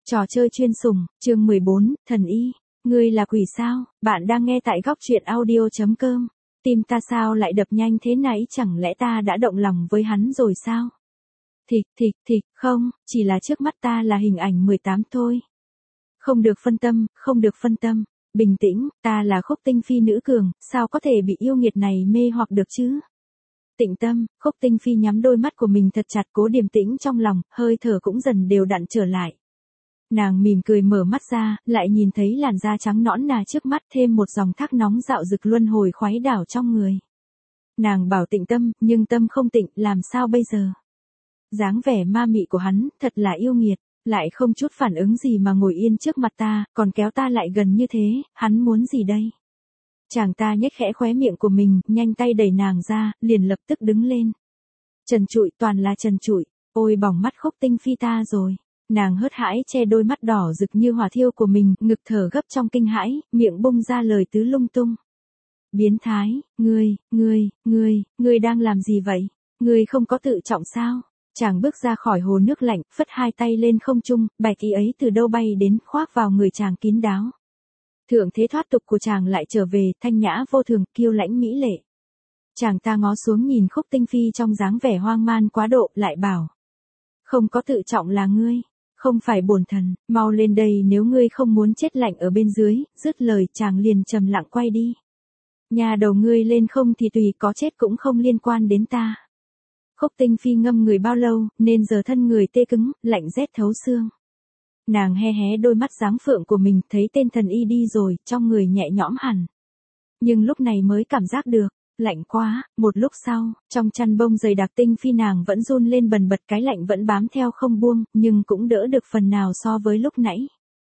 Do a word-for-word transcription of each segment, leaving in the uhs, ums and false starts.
Trò chơi chuyên sủng, chương mười bốn, thần y. Ngươi là quỷ sao? Bạn đang nghe tại góc truyện audio chấm com. Tim ta sao lại đập nhanh thế này, chẳng lẽ ta đã động lòng với hắn rồi sao? Thịch thịch thịch, không, chỉ là trước mắt ta là hình ảnh mười tám thôi. Không được phân tâm, không được phân tâm. Bình tĩnh, ta là Khúc Tinh Phi nữ cường, sao có thể bị yêu nghiệt này mê hoặc được chứ? Tĩnh tâm, Khúc Tinh Phi nhắm đôi mắt của mình thật chặt, cố điềm tĩnh trong lòng, hơi thở cũng dần đều đặn trở lại. Nàng mỉm cười mở mắt ra, lại nhìn thấy làn da trắng nõn nà trước mắt, thêm một dòng thác nóng dạo dực luân hồi khoái đảo trong người. Nàng bảo tĩnh tâm, nhưng tâm không tịnh, làm sao bây giờ? Dáng vẻ ma mị của hắn, thật là yêu nghiệt, lại không chút phản ứng gì mà ngồi yên trước mặt ta, còn kéo ta lại gần như thế, hắn muốn gì đây? Chàng ta nhếch khẽ khóe miệng của mình, nhanh tay đẩy nàng ra, liền lập tức đứng lên. Trần trụi, toàn là trần trụi, ôi bỏng mắt Khúc Tinh Phi ta rồi. Nàng hớt hãi che đôi mắt đỏ rực như hỏa thiêu của mình, ngực thở gấp trong kinh hãi, miệng bung ra lời tứ lung tung. Biến thái, ngươi, ngươi, ngươi, ngươi đang làm gì vậy? Ngươi không có tự trọng sao? Chàng bước ra khỏi hồ nước lạnh, phất hai tay lên không trung, bạch y ấy từ đâu bay đến, khoác vào người chàng kín đáo. Thượng thế thoát tục của chàng lại trở về, thanh nhã vô thường, kiêu lãnh mỹ lệ. Chàng ta ngó xuống nhìn Khúc Tinh Phi trong dáng vẻ hoang man quá độ, lại bảo. Không có tự trọng là ngươi. Không phải bổn thần, mau lên đây nếu ngươi không muốn chết lạnh ở bên dưới, dứt lời chàng liền trầm lặng quay đi. Nhà đầu ngươi lên không thì tùy, có chết cũng không liên quan đến ta. Khúc Tinh Phi ngâm người bao lâu, nên giờ thân người tê cứng, lạnh rét thấu xương. Nàng he hé đôi mắt dáng phượng của mình, thấy tên thần y đi rồi, trong người nhẹ nhõm hẳn. Nhưng lúc này mới cảm giác được. Lạnh quá, một lúc sau, trong chăn bông dày đặc Tinh Phi nàng vẫn run lên bần bật, cái lạnh vẫn bám theo không buông, nhưng cũng đỡ được phần nào so với lúc nãy.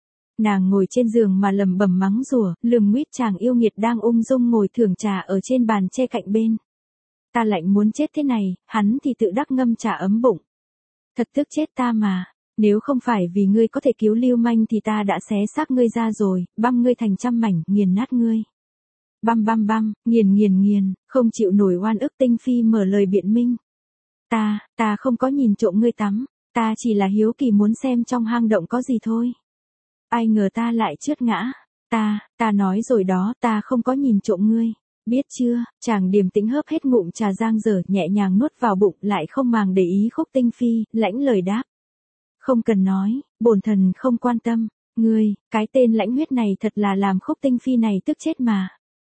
Nàng ngồi trên giường mà lầm bầm mắng rủa, lườm nguýt chàng yêu nghiệt đang ung dung ngồi thưởng trà ở trên bàn che cạnh bên. Ta lạnh muốn chết thế này, hắn thì tự đắc ngâm trà ấm bụng. Thật tức chết ta mà, nếu không phải vì ngươi có thể cứu lưu manh thì ta đã xé xác ngươi ra rồi, băm ngươi thành trăm mảnh, nghiền nát ngươi. Băm băm băm, nghiền nghiền nghiền, không chịu nổi oan ức. Tinh Phi mở lời biện minh. Ta, ta không có nhìn trộm ngươi tắm, ta chỉ là hiếu kỳ muốn xem trong hang động có gì thôi. Ai ngờ ta lại trượt ngã, ta, ta nói rồi đó, ta không có nhìn trộm ngươi, biết chưa? Chàng điềm tĩnh hớp hết ngụm trà giang dở, nhẹ nhàng nuốt vào bụng, lại không màng để ý Khúc Tinh Phi, lãnh lời đáp. Không cần nói, bổn thần không quan tâm, ngươi, cái tên lãnh huyết này thật là làm Khúc Tinh Phi này tức chết mà.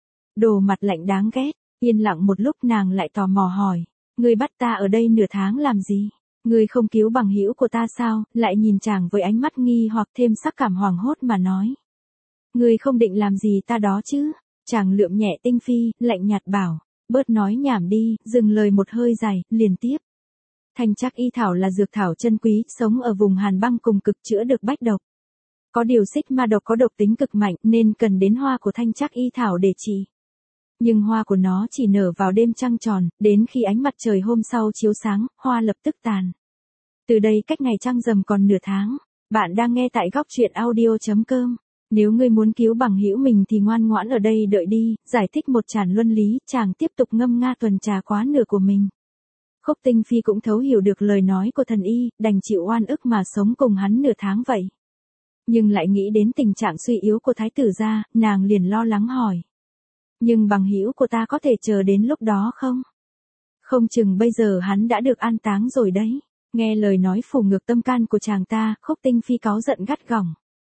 Đồ mặt lạnh đáng ghét, yên lặng một lúc nàng lại tò mò hỏi, ngươi bắt ta ở đây nửa tháng làm gì? Ngươi không cứu bằng hữu của ta sao? Lại nhìn chàng với ánh mắt nghi hoặc thêm sắc cảm hoảng hốt mà nói. Ngươi không định làm gì ta đó chứ? Chàng lượm nhẹ Tinh Phi, lạnh nhạt bảo, bớt nói nhảm đi, dừng lời một hơi dài, liền tiếp. Thanh trắc y thảo là dược thảo chân quý, sống ở vùng hàn băng cùng cực, chữa được bách độc. Có điều xích ma độc có độc tính cực mạnh nên cần đến hoa của thanh trắc y thảo để trị. Nhưng hoa của nó chỉ nở vào đêm trăng tròn, đến khi ánh mặt trời hôm sau chiếu sáng, hoa lập tức tàn. Từ đây cách ngày trăng rằm còn nửa tháng. Bạn đang nghe tại góc truyện audio chấm com. Nếu ngươi muốn cứu bằng hữu mình thì ngoan ngoãn ở đây đợi đi, giải thích một tràn luân lý, chàng tiếp tục ngâm nga tuần trà quá nửa của mình. Khúc Tinh Phi cũng thấu hiểu được lời nói của thần y, đành chịu oan ức mà sống cùng hắn nửa tháng vậy. Nhưng lại nghĩ đến tình trạng suy yếu của thái tử gia, nàng liền lo lắng hỏi. Nhưng bằng hữu của ta có thể chờ đến lúc đó không? Không chừng bây giờ hắn đã được an táng rồi đấy. Nghe lời nói phủ ngược tâm can của chàng ta, Khúc Tinh Phi cáu giận gắt gỏng.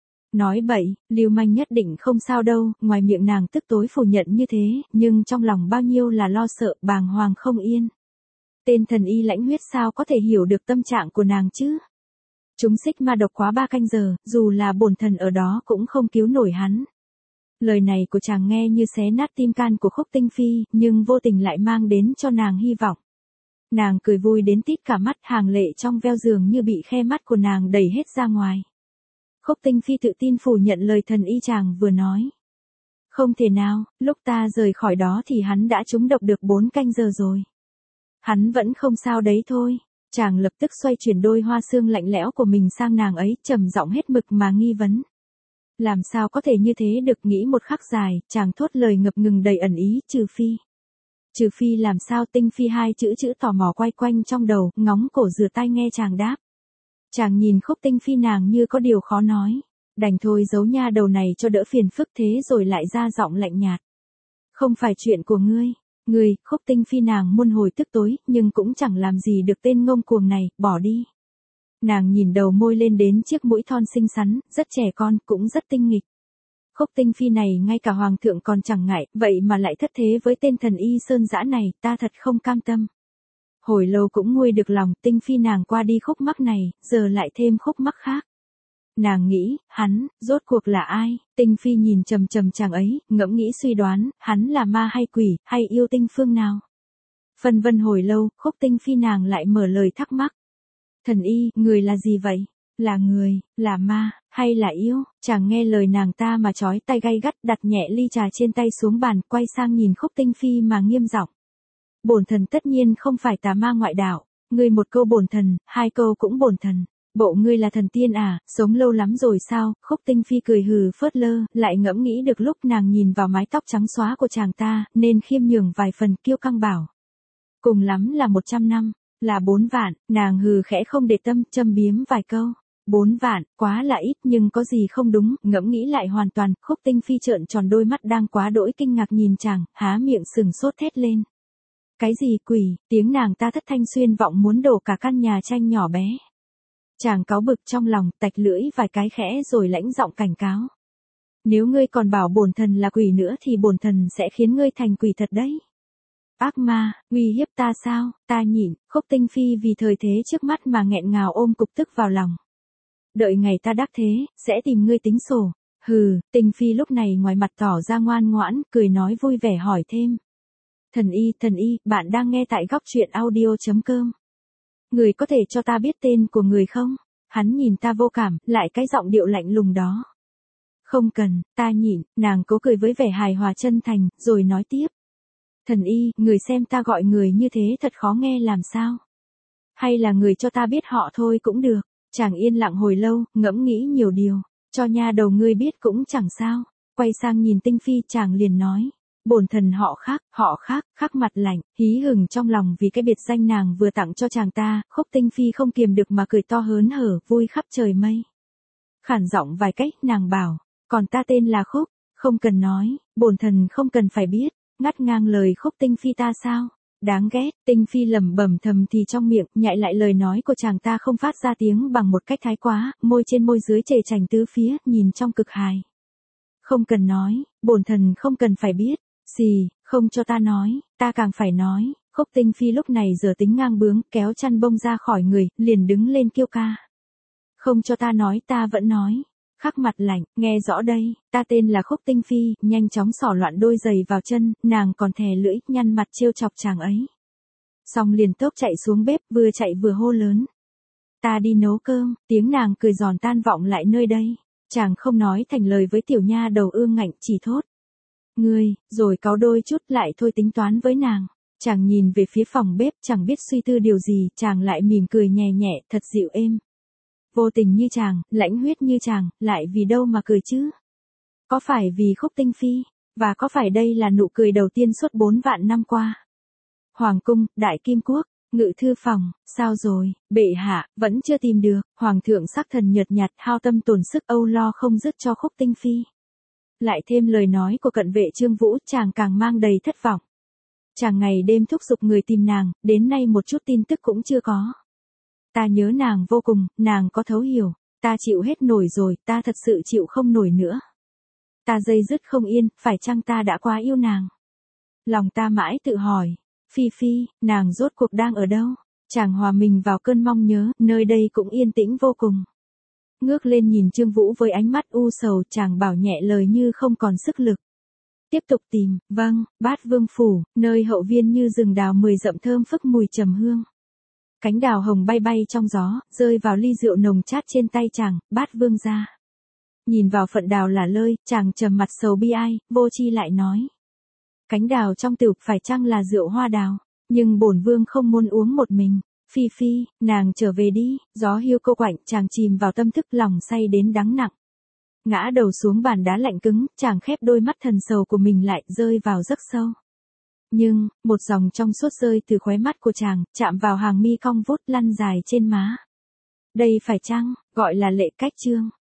Nói bậy, lưu manh nhất định không sao đâu, ngoài miệng nàng tức tối phủ nhận như thế, nhưng trong lòng bao nhiêu là lo sợ, bàng hoàng không yên. Tên thần y lãnh huyết sao có thể hiểu được tâm trạng của nàng chứ? Chúng xích ma độc quá ba canh giờ, dù là bổn thần ở đó cũng không cứu nổi hắn. Lời này của chàng nghe như xé nát tim can của Khúc Tinh Phi, nhưng vô tình lại mang đến cho nàng hy vọng. Nàng cười vui đến tít cả mắt, hàng lệ trong veo giường như bị khe mắt của nàng đẩy hết ra ngoài. Khúc Tinh Phi tự tin phủ nhận lời thần y chàng vừa nói. Không thể nào, lúc ta rời khỏi đó thì hắn đã trúng độc được bốn canh giờ rồi. Hắn vẫn không sao đấy thôi. Chàng lập tức xoay chuyển đôi hoa xương lạnh lẽo của mình sang nàng ấy, trầm giọng hết mực mà nghi vấn. Làm sao có thể như thế được? Nghĩ một khắc dài, chàng thốt lời ngập ngừng đầy ẩn ý, trừ phi. Trừ phi làm sao? Tinh Phi hai chữ chữ tò mò quay quanh trong đầu, ngóng cổ dừa tai nghe chàng đáp. Chàng nhìn Khúc Tinh Phi nàng như có điều khó nói. Đành thôi giấu nha đầu này cho đỡ phiền phức thế rồi lại ra giọng lạnh nhạt. Không phải chuyện của ngươi. Ngươi, Khúc Tinh Phi nàng muôn hồi tức tối, nhưng cũng chẳng làm gì được tên ngông cuồng này, bỏ đi. Nàng nhìn đầu môi lên đến chiếc mũi thon xinh xắn, rất trẻ con, cũng rất tinh nghịch. Khúc Tinh Phi này ngay cả hoàng thượng còn chẳng ngại, vậy mà lại thất thế với tên thần y sơn dã này, ta thật không cam tâm. Hồi lâu cũng nguôi được lòng, Tinh Phi nàng qua đi khúc mắc này, giờ lại thêm khúc mắc khác. Nàng nghĩ, hắn, rốt cuộc là ai? Tinh Phi nhìn trầm trầm chàng ấy, ngẫm nghĩ suy đoán, hắn là ma hay quỷ, hay yêu tinh phương nào? Phân vân hồi lâu, Khúc Tinh Phi nàng lại mở lời thắc mắc. Thần y, người là gì vậy? Là người, là ma, hay là yêu? Chàng nghe lời nàng ta mà chói tay gay gắt, đặt nhẹ ly trà trên tay xuống bàn, quay sang nhìn Khúc Tinh Phi mà nghiêm giọng. Bổn thần tất nhiên không phải tà ma ngoại đạo, ngươi một câu bổn thần, hai câu cũng bổn thần. Bộ ngươi là thần tiên à, sống lâu lắm rồi sao? Khúc Tinh Phi cười hừ phớt lơ, lại ngẫm nghĩ được lúc nàng nhìn vào mái tóc trắng xóa của chàng ta, nên khiêm nhường vài phần, kiêu căng bảo. Cùng lắm là một trăm năm, là bốn vạn, nàng hừ khẽ không để tâm, châm biếm vài câu. Bốn vạn, quá là ít nhưng có gì không đúng, ngẫm nghĩ lại hoàn toàn, Khúc Tinh Phi trợn tròn đôi mắt đang quá đỗi kinh ngạc nhìn chàng, há miệng sừng sốt thét lên. Cái gì quỷ, tiếng nàng ta thất thanh xuyên vọng muốn đổ cả căn nhà tranh nhỏ bé. Chàng cáu bực trong lòng, tạch lưỡi vài cái khẽ rồi lãnh giọng cảnh cáo. Nếu ngươi còn bảo bổn thần là quỷ nữa thì bổn thần sẽ khiến ngươi thành quỷ thật đấy. Ác ma, uy hiếp ta sao? Ta nhịn. Khúc Tinh Phi vì thời thế trước mắt mà nghẹn ngào ôm cục tức vào lòng. Đợi ngày ta đắc thế, sẽ tìm ngươi tính sổ. Hừ, Tinh Phi lúc này ngoài mặt tỏ ra ngoan ngoãn, cười nói vui vẻ hỏi thêm. Thần y, thần y, bạn đang nghe tại góc truyện audio chấm com. Người có thể cho ta biết tên của người không? Hắn nhìn ta vô cảm, lại cái giọng điệu lạnh lùng đó. Không cần, ta nhịn. Nàng cố cười với vẻ hài hòa chân thành, rồi nói tiếp. Thần y, người xem ta gọi người như thế thật khó nghe làm sao? Hay là người cho ta biết họ thôi cũng được. Chàng yên lặng hồi lâu, ngẫm nghĩ nhiều điều. Cho nha đầu ngươi biết cũng chẳng sao. Quay sang nhìn Tinh Phi, chàng liền nói. Bổn thần họ khác, họ khác, khác mặt lạnh, hí hửng trong lòng vì cái biệt danh nàng vừa tặng cho chàng ta, Khúc Tinh Phi không kiềm được mà cười to hớn hở, vui khắp trời mây. Khản giọng vài cách, nàng bảo, còn ta tên là Khúc, không cần nói, bổn thần không cần phải biết, ngắt ngang lời Khúc Tinh Phi ta sao? Đáng ghét, Tinh Phi lẩm bẩm thầm thì trong miệng, nhại lại lời nói của chàng ta không phát ra tiếng bằng một cách thái quá, môi trên môi dưới trề chành tứ phía, nhìn trong cực hài. Không cần nói, bổn thần không cần phải biết. Xì, không cho ta nói, ta càng phải nói. Khúc Tinh Phi lúc này giờ tính ngang bướng, kéo chăn bông ra khỏi người, liền đứng lên kêu ca. Không cho ta nói, ta vẫn nói. Khắc mặt lạnh, nghe rõ đây, ta tên là Khúc Tinh Phi, nhanh chóng xỏ loạn đôi giày vào chân, nàng còn thè lưỡi, nhăn mặt trêu chọc chàng ấy. Xong liền tốc chạy xuống bếp, vừa chạy vừa hô lớn. Ta đi nấu cơm, tiếng nàng cười giòn tan vọng lại nơi đây. Chàng không nói thành lời với tiểu nha đầu ương ngạnh, chỉ thốt. Ngươi, rồi cáu đôi chút lại thôi tính toán với nàng. Chàng nhìn về phía phòng bếp, chẳng biết suy tư điều gì, chàng lại mỉm cười nhẹ nhẹ, thật dịu êm. Vô tình như chàng, lãnh huyết như chàng, lại vì đâu mà cười chứ? Có phải vì Khúc Tinh Phi? Và có phải đây là nụ cười đầu tiên suốt bốn vạn năm qua? Hoàng cung, Đại Kim Quốc, ngự thư phòng, sao rồi, bệ hạ, vẫn chưa tìm được. Hoàng thượng sắc thần nhợt nhạt, hao tâm tổn sức âu lo không dứt cho Khúc Tinh Phi. Lại thêm lời nói của cận vệ Trương Vũ, chàng càng mang đầy thất vọng. Chàng ngày đêm thúc giục người tìm nàng, đến nay một chút tin tức cũng chưa có. Ta nhớ nàng vô cùng, nàng có thấu hiểu, ta chịu hết nổi rồi, ta thật sự chịu không nổi nữa. Ta dây dứt không yên, phải chăng ta đã quá yêu nàng? Lòng ta mãi tự hỏi, Phi Phi, nàng rốt cuộc đang ở đâu? Chàng hòa mình vào cơn mong nhớ, nơi đây cũng yên tĩnh vô cùng. Ngước lên nhìn Trương Vũ với ánh mắt u sầu, chàng bảo nhẹ lời như không còn sức lực. Tiếp tục tìm, vâng, Bát Vương phủ, nơi hậu viên như rừng đào mười rậm thơm phức mùi trầm hương. Cánh đào hồng bay bay trong gió, rơi vào ly rượu nồng chát trên tay chàng, Bát Vương ra. Nhìn vào phận đào lả lơi, chàng trầm mặt sầu bi ai, vô chi lại nói. Cánh đào trong tửu phải chăng là rượu hoa đào, nhưng bổn vương không muốn uống một mình. Phi Phi, nàng trở về đi, gió hiu cô quạnh, chàng chìm vào tâm thức lòng say đến đắng nặng. Ngã đầu xuống bàn đá lạnh cứng, chàng khép đôi mắt thần sầu của mình lại, rơi vào giấc sâu. Nhưng, một dòng trong suốt rơi từ khóe mắt của chàng, chạm vào hàng mi cong vút lăn dài trên má. Đây phải chăng, gọi là lệ cách chương.